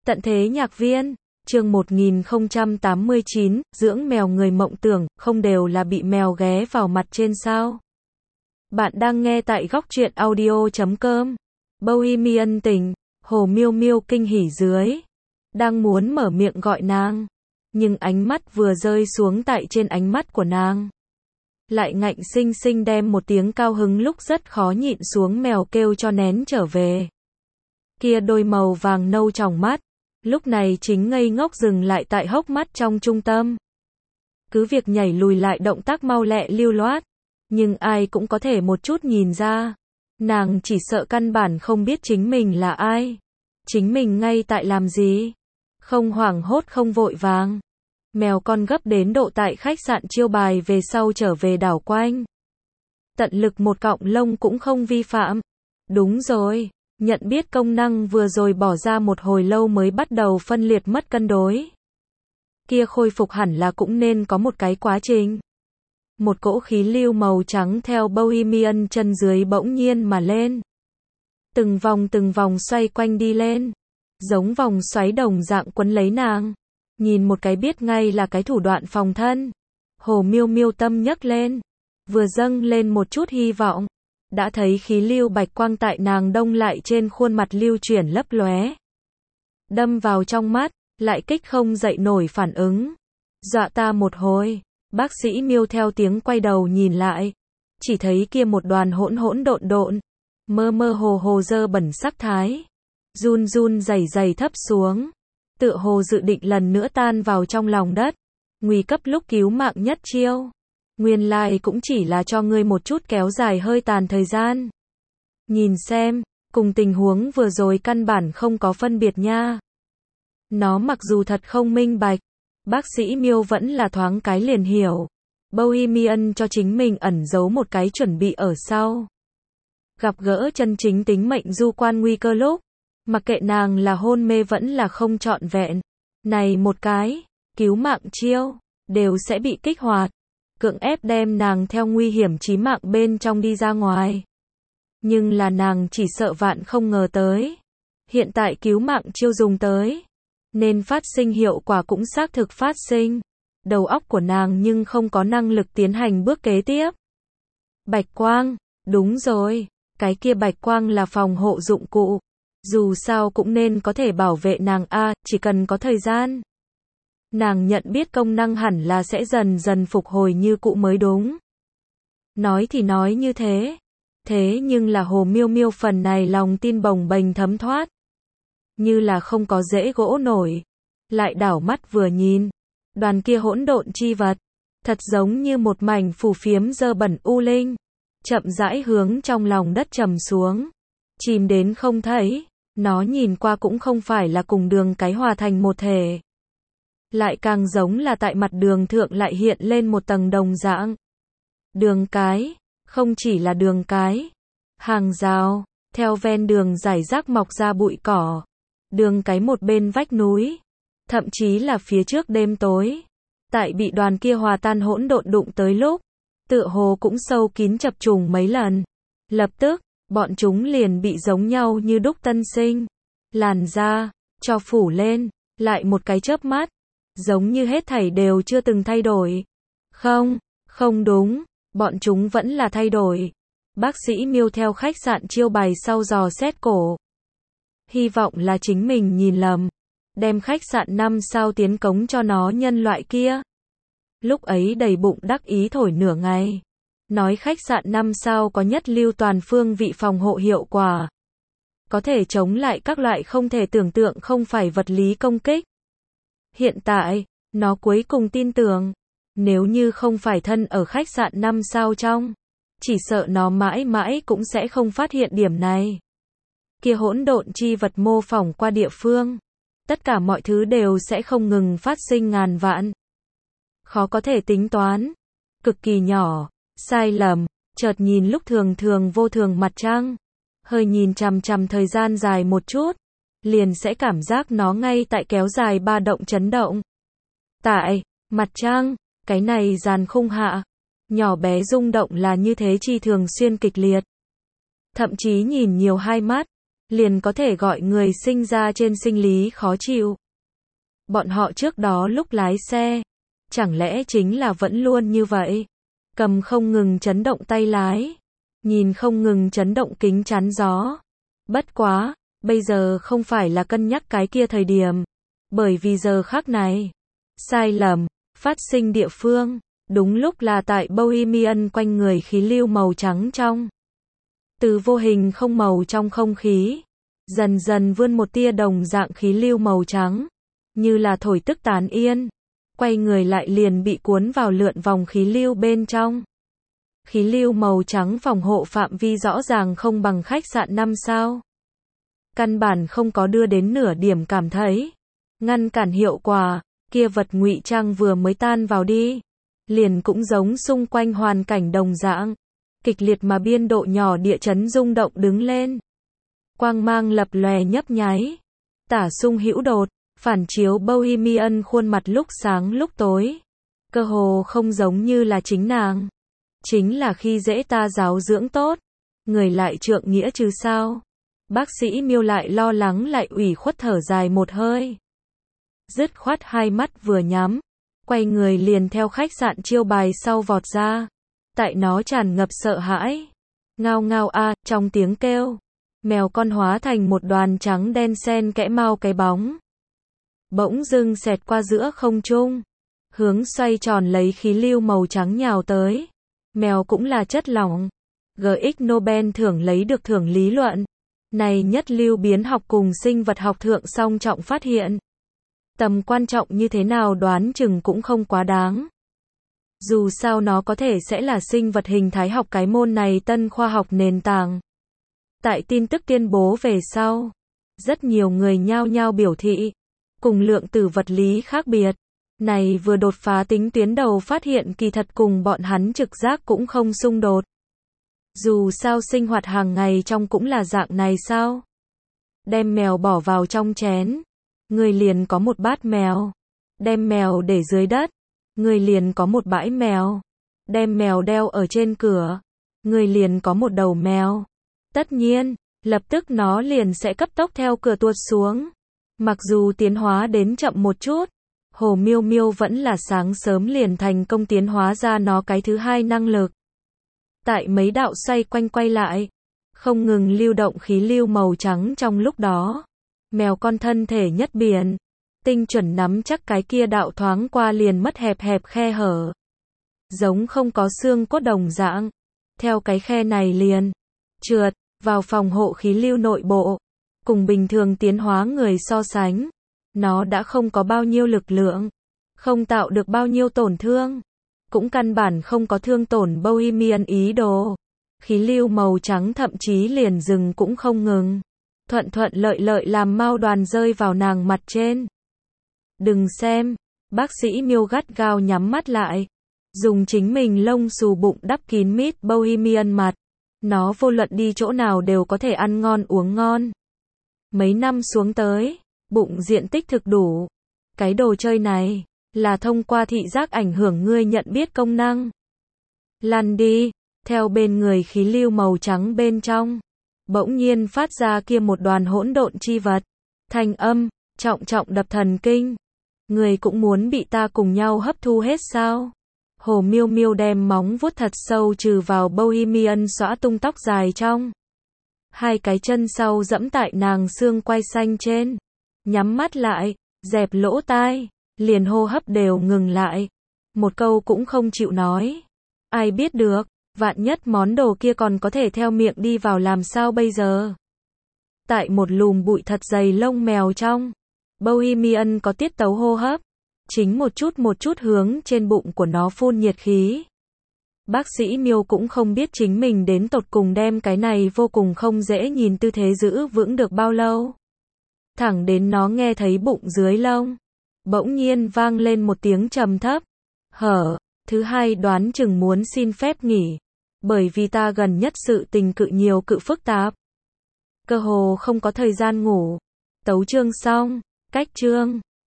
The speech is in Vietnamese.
Tận thế nhạc viên, chương 1089, dưỡng mèo người mộng tưởng, không đều là bị mèo ghé vào mặt trên sao. Bạn đang nghe tại góc truyện audio.com. Bohemian tình, Hồ Miêu Miêu kinh hỉ dưới. Đang muốn mở miệng gọi nàng. Nhưng ánh mắt vừa rơi xuống tại trên ánh mắt của nàng. Lại ngạnh sinh sinh đem một tiếng cao hứng lúc rất khó nhịn xuống mèo kêu cho nén trở về. Kia đôi màu vàng nâu tròng mắt. Lúc này chính ngây ngốc dừng lại tại hốc mắt trong trung tâm. Cứ việc nhảy lùi lại động tác mau lẹ lưu loát. Nhưng ai cũng có thể một chút nhìn ra. Nàng chỉ sợ căn bản không biết chính mình là ai. Chính mình ngay tại làm gì. Không hoảng hốt không vội vàng. Mèo con gấp đến độ tại khách sạn chiêu bài về sau trở về đảo quanh. Tận lực một cọng lông cũng không vi phạm. Đúng rồi. Nhận biết công năng vừa rồi bỏ ra một hồi lâu mới bắt đầu phân liệt mất cân đối. Kia khôi phục hẳn là cũng nên có một cái quá trình. Một cỗ khí lưu màu trắng theo Bohemian chân dưới bỗng nhiên mà lên. Từng vòng xoay quanh đi lên. Giống vòng xoáy đồng dạng quấn lấy nàng. Nhìn một cái biết ngay là cái thủ đoạn phòng thân. Hồ Miêu Miêu tâm nhấc lên. Vừa dâng lên một chút hy vọng. Đã thấy khí lưu bạch quang tại nàng đông lại trên khuôn mặt lưu chuyển lấp lóe. Đâm vào trong mắt, lại kích không dậy nổi phản ứng. Dọa ta một hồi, bác sĩ Miêu theo tiếng quay đầu nhìn lại. Chỉ thấy kia một đoàn hỗn độn, mơ hồ dơ bẩn sắc thái. Run rẩy thấp xuống. Tựa hồ dự định lần nữa tan vào trong lòng đất. Nguy cấp lúc cứu mạng nhất chiêu. Nguyên lai cũng chỉ là cho ngươi một chút kéo dài hơi tàn thời gian. Nhìn xem, cùng tình huống vừa rồi căn bản không có phân biệt nha. Nó mặc dù thật không minh bạch, bác sĩ Miêu vẫn là thoáng cái liền hiểu. Bohemian cho chính mình ẩn giấu một cái chuẩn bị ở sau. Gặp gỡ chân chính tính mệnh du quan nguy cơ lúc, mặc kệ nàng là hôn mê vẫn là không trọn vẹn. Này một cái, cứu mạng chiêu, đều sẽ bị kích hoạt. Cưỡng ép đem nàng theo nguy hiểm chí mạng bên trong đi ra ngoài. Nhưng là nàng chỉ sợ vạn không ngờ tới. Hiện tại cứu mạng chiêu dùng tới. Nên phát sinh hiệu quả cũng xác thực phát sinh. Đầu óc của nàng nhưng không có năng lực tiến hành bước kế tiếp. Bạch quang, đúng rồi. Cái kia bạch quang là phòng hộ dụng cụ. Dù sao cũng nên có thể bảo vệ nàng chỉ cần có thời gian. Nàng nhận biết công năng hẳn là sẽ dần dần phục hồi như cũ mới đúng. Nói thì nói như thế. Thế nhưng là Hồ Miêu Miêu phần này lòng tin bồng bềnh thấm thoát. Như là không có dễ gỗ nổi. Lại đảo mắt vừa nhìn. Đoàn kia hỗn độn chi vật. Thật giống như một mảnh phù phiếm dơ bẩn u linh. Chậm rãi hướng trong lòng đất trầm xuống. Chìm đến không thấy. Nó nhìn qua cũng không phải là cùng đường cái hòa thành một thể. Lại càng giống là tại mặt đường thượng lại hiện lên một tầng đồng dạng. Đường cái, không chỉ là đường cái. Hàng rào, theo ven đường rải rác mọc ra bụi cỏ. Đường cái một bên vách núi. Thậm chí là phía trước đêm tối. Tại bị đoàn kia hòa tan hỗn độn đụng tới lúc. Tựa hồ cũng sâu kín chập trùng mấy lần. Lập tức, bọn chúng liền bị giống nhau như đúc tân sinh. Làn da, cho phủ lên, lại một cái chớp mắt. Giống như hết thảy đều chưa từng thay đổi. Không đúng, bọn chúng vẫn là thay đổi. Bác sĩ Miêu theo khách sạn chiêu bài sau dò xét cổ. Hy vọng là chính mình nhìn lầm. Đem khách sạn 5 sao tiến cống cho nó nhân loại kia. Lúc ấy đầy bụng đắc ý thổi nửa ngày. Nói khách sạn 5 sao có nhất lưu toàn phương vị phòng hộ hiệu quả. Có thể chống lại các loại không thể tưởng tượng không phải vật lý công kích. Hiện tại, nó cuối cùng tin tưởng, nếu như không phải thân ở khách sạn 5 sao trong, chỉ sợ nó mãi mãi cũng sẽ không phát hiện điểm này. Kia hỗn độn chi vật mô phỏng qua địa phương, tất cả mọi thứ đều sẽ không ngừng phát sinh ngàn vạn. Khó có thể tính toán, cực kỳ nhỏ, sai lầm, chợt nhìn lúc thường vô thường mặt trăng, hơi nhìn chằm thời gian dài một chút. Liền sẽ cảm giác nó ngay tại kéo dài ba động chấn động. Tại, mặt trăng, cái này dàn khung hạ, nhỏ bé rung động là như thế chi thường xuyên kịch liệt. Thậm chí nhìn nhiều hai mắt, liền có thể gọi người sinh ra trên sinh lý khó chịu. Bọn họ trước đó lúc lái xe, chẳng lẽ chính là vẫn luôn như vậy? Cầm không ngừng chấn động tay lái, nhìn không ngừng chấn động kính chắn gió. Bất quá, bây giờ không phải là cân nhắc cái kia thời điểm, bởi vì giờ khắc này, sai lầm phát sinh địa phương, đúng lúc là tại Bohemian quanh người khí lưu màu trắng trong. Từ vô hình không màu trong không khí, dần dần vươn một tia đồng dạng khí lưu màu trắng, như là thổi tức tán yên, quay người lại liền bị cuốn vào lượn vòng khí lưu bên trong. Khí lưu màu trắng phòng hộ phạm vi rõ ràng không bằng khách sạn 5 sao. Căn bản không có đưa đến nửa điểm cảm thấy ngăn cản hiệu quả, kia vật ngụy trang vừa mới tan vào đi, liền cũng giống xung quanh hoàn cảnh đồng dạng, kịch liệt mà biên độ nhỏ địa chấn rung động đứng lên. Quang mang lập lòe nhấp nháy, tả xung hữu đột, phản chiếu Bohemian khuôn mặt lúc sáng lúc tối, cơ hồ không giống như là chính nàng. Chính là khi dễ ta giáo dưỡng tốt, người lại trượng nghĩa chứ sao? Bác sĩ Miêu lại lo lắng lại ủy khuất thở dài một hơi. Dứt khoát hai mắt vừa nhắm, quay người liền theo khách sạn chiêu bài sau vọt ra. Tại nó tràn ngập sợ hãi. Ngao ngao a, trong tiếng kêu, mèo con hóa thành một đoàn trắng đen xen kẽ mau cái bóng. Bỗng dưng xẹt qua giữa không trung, hướng xoay tròn lấy khí lưu màu trắng nhào tới. Mèo cũng là chất lỏng. GX Nobel thưởng lấy được thưởng lý luận. Này nhất lưu biến học cùng sinh vật học thượng song trọng phát hiện. Tầm quan trọng như thế nào đoán chừng cũng không quá đáng. Dù sao nó có thể sẽ là sinh vật hình thái học cái môn này tân khoa học nền tảng. Tại tin tức tuyên bố về sau, rất nhiều người nhao nhao biểu thị, cùng lượng tử vật lý khác biệt. Này vừa đột phá tính tuyến đầu phát hiện kỳ thật cùng bọn hắn trực giác cũng không xung đột. Dù sao sinh hoạt hàng ngày trong cũng là dạng này sao? Đem mèo bỏ vào trong chén, người liền có một bát mèo. Đem mèo để dưới đất, người liền có một bãi mèo. Đem mèo đeo ở trên cửa, người liền có một đầu mèo. Tất nhiên, lập tức nó liền sẽ cấp tốc theo cửa tuột xuống. Mặc dù tiến hóa đến chậm một chút, Hồ Miêu Miêu vẫn là sáng sớm liền thành công tiến hóa ra nó cái thứ hai năng lực. Tại mấy đạo xoay quanh quay lại, không ngừng lưu động khí lưu màu trắng trong lúc đó. Mèo con thân thể nhất biển, tinh chuẩn nắm chắc cái kia đạo thoáng qua liền mất hẹp hẹp khe hở. Giống không có xương cốt đồng dạng. Theo cái khe này liền trượt vào phòng hộ khí lưu nội bộ. Cùng bình thường tiến hóa người so sánh, nó đã không có bao nhiêu lực lượng, không tạo được bao nhiêu tổn thương, cũng căn bản không có thương tổn Bohemian ý đồ. Khí lưu màu trắng thậm chí liền dừng cũng không ngừng, thuận thuận lợi lợi làm mao đoàn rơi vào nàng mặt trên. Đừng xem, bác sĩ Miêu gắt gao nhắm mắt lại, dùng chính mình lông xù bụng đắp kín mít Bohemian mặt. Nó vô luận đi chỗ nào đều có thể ăn ngon uống ngon. Mấy năm xuống tới, bụng diện tích thực đủ. Cái đồ chơi này, là thông qua thị giác ảnh hưởng ngươi nhận biết công năng. Lăn đi, theo bên người khí lưu màu trắng bên trong. Bỗng nhiên phát ra kia một đoàn hỗn độn chi vật. Thanh âm, trọng trọng đập thần kinh. Người cũng muốn bị ta cùng nhau hấp thu hết sao? Hồ Miêu Miêu đem móng vuốt thật sâu trừ vào Bohemian xõa tung tóc dài trong. Hai cái chân sau dẫm tại nàng xương quai xanh trên. Nhắm mắt lại, dẹp lỗ tai, liền hô hấp đều ngừng lại. Một câu cũng không chịu nói. Ai biết được, vạn nhất món đồ kia còn có thể theo miệng đi vào làm sao bây giờ? Tại một lùm bụi thật dày lông mèo trong, Bohemian có tiết tấu hô hấp. Chính một chút hướng trên bụng của nó phun nhiệt khí. Bác sĩ Miêu cũng không biết chính mình đến tột cùng đem cái này vô cùng không dễ nhìn tư thế giữ vững được bao lâu. Thẳng đến nó nghe thấy bụng dưới lông. Bỗng nhiên vang lên một tiếng trầm thấp. Hở, thứ hai đoán chừng muốn xin phép nghỉ. Bởi vì ta gần nhất sự tình cự nhiều cự phức tạp. Cơ hồ không có thời gian ngủ. Tấu chương xong, cách chương.